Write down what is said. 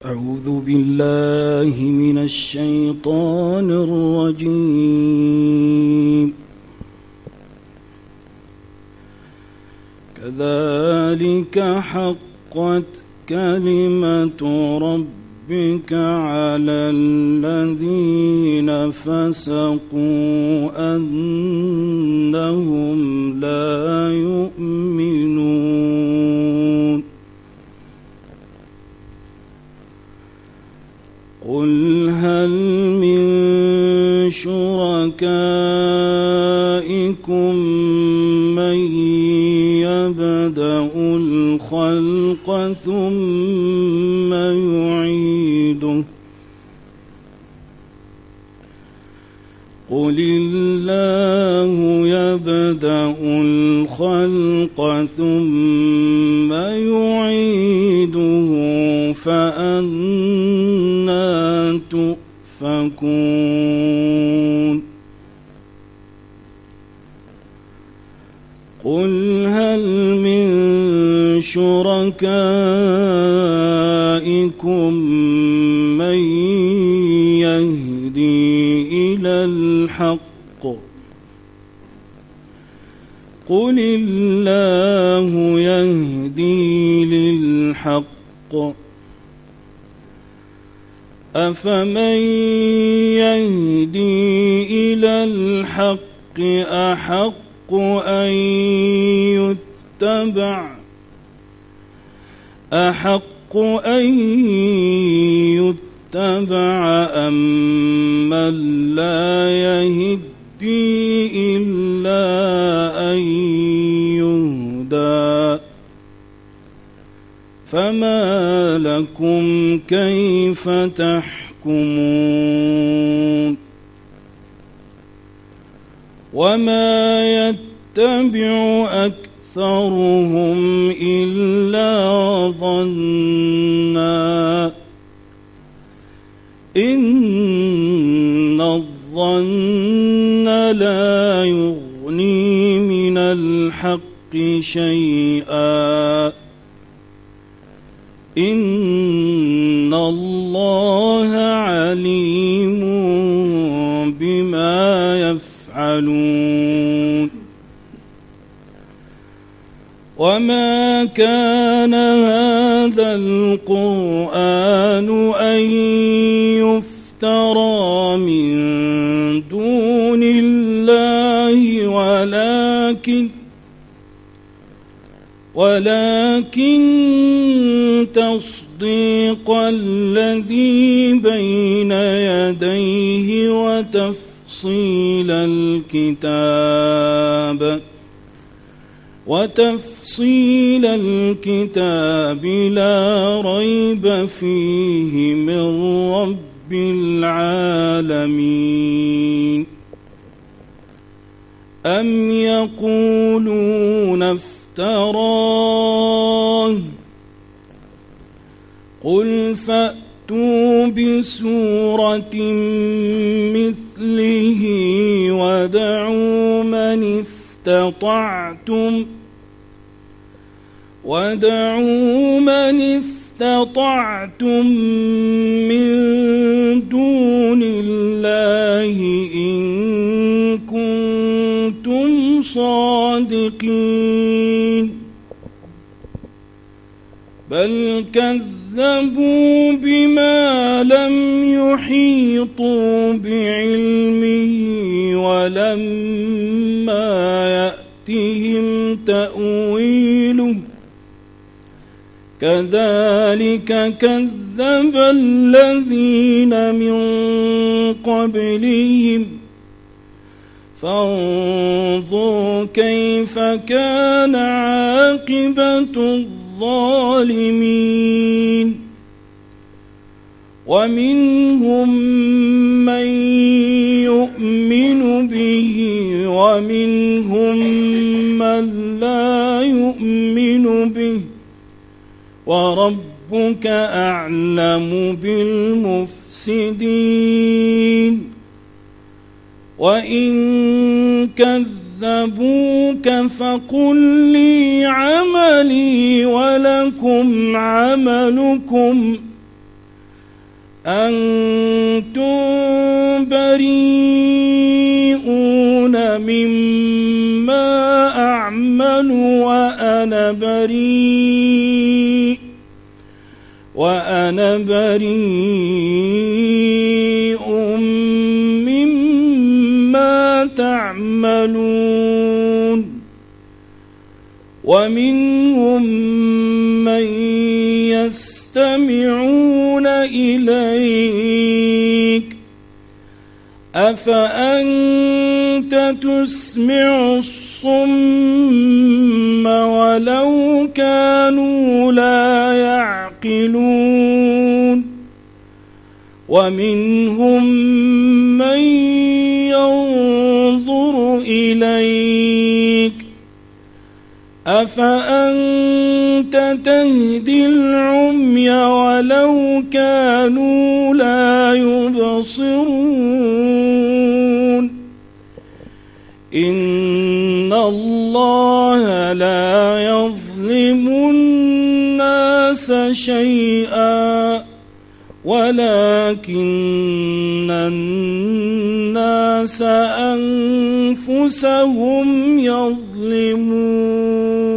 أعوذ بالله من الشيطان الرجيم. كذلك حقت كلمة ربك على الذين فسقوا أنهم لا يؤمنون. قل هل من شركائكم من يبدأ الخلق ثم يعيده قل الله يبدأ الخلق ثم يعيده فأنى تؤفكون. قل هل من شركائكم من يهدي إلى الحق قل الله يهدي للحق أفمن يهدي إلى الحق أحق أن يتبع أمن لا يهدي إلا أن يهدى فما لكم كيف تحكمون. وما يتبع أكثرهم إلا ظنا إن الظن لا يغني من الحق شيئا إن الله عليم بما يفعلون. وما كان هذا القرآن أن يفترى من دون الله ولكن تصديق الذي بين يديه وتفصيل الكتاب لا ريب فيه من رب العالمين. أم يقولون افتراه قل فأتوا بسورة مثله ودعوا من استطعتم من دون الله إن كنتم صادقين. بل كذبوا بما لم يحيطوا بعلمه ولما يأتهم تأويله كذلك كذب الذين من قبلهم فانظر كيف كان عاقبة الظالمين. ومنهم من يؤمن به ومنهم من لا يؤمن به وربك أعلم بالمفسدين. وإن كذبوك فقل لي عملي ولكم عملكم أنتم بريئون مما أعمل وأنا بريء مما تعملون ومنهم من يستمعون إليك أفأنت تسمع الصم ولو كانوا لا يعقلون ومنهم من ينظر إليك أفأنت تهدي العمي ولو كانوا لا يبصرون إن الله لا يظلم الناس شيئا ولكن الناس أنفسهم يظلمون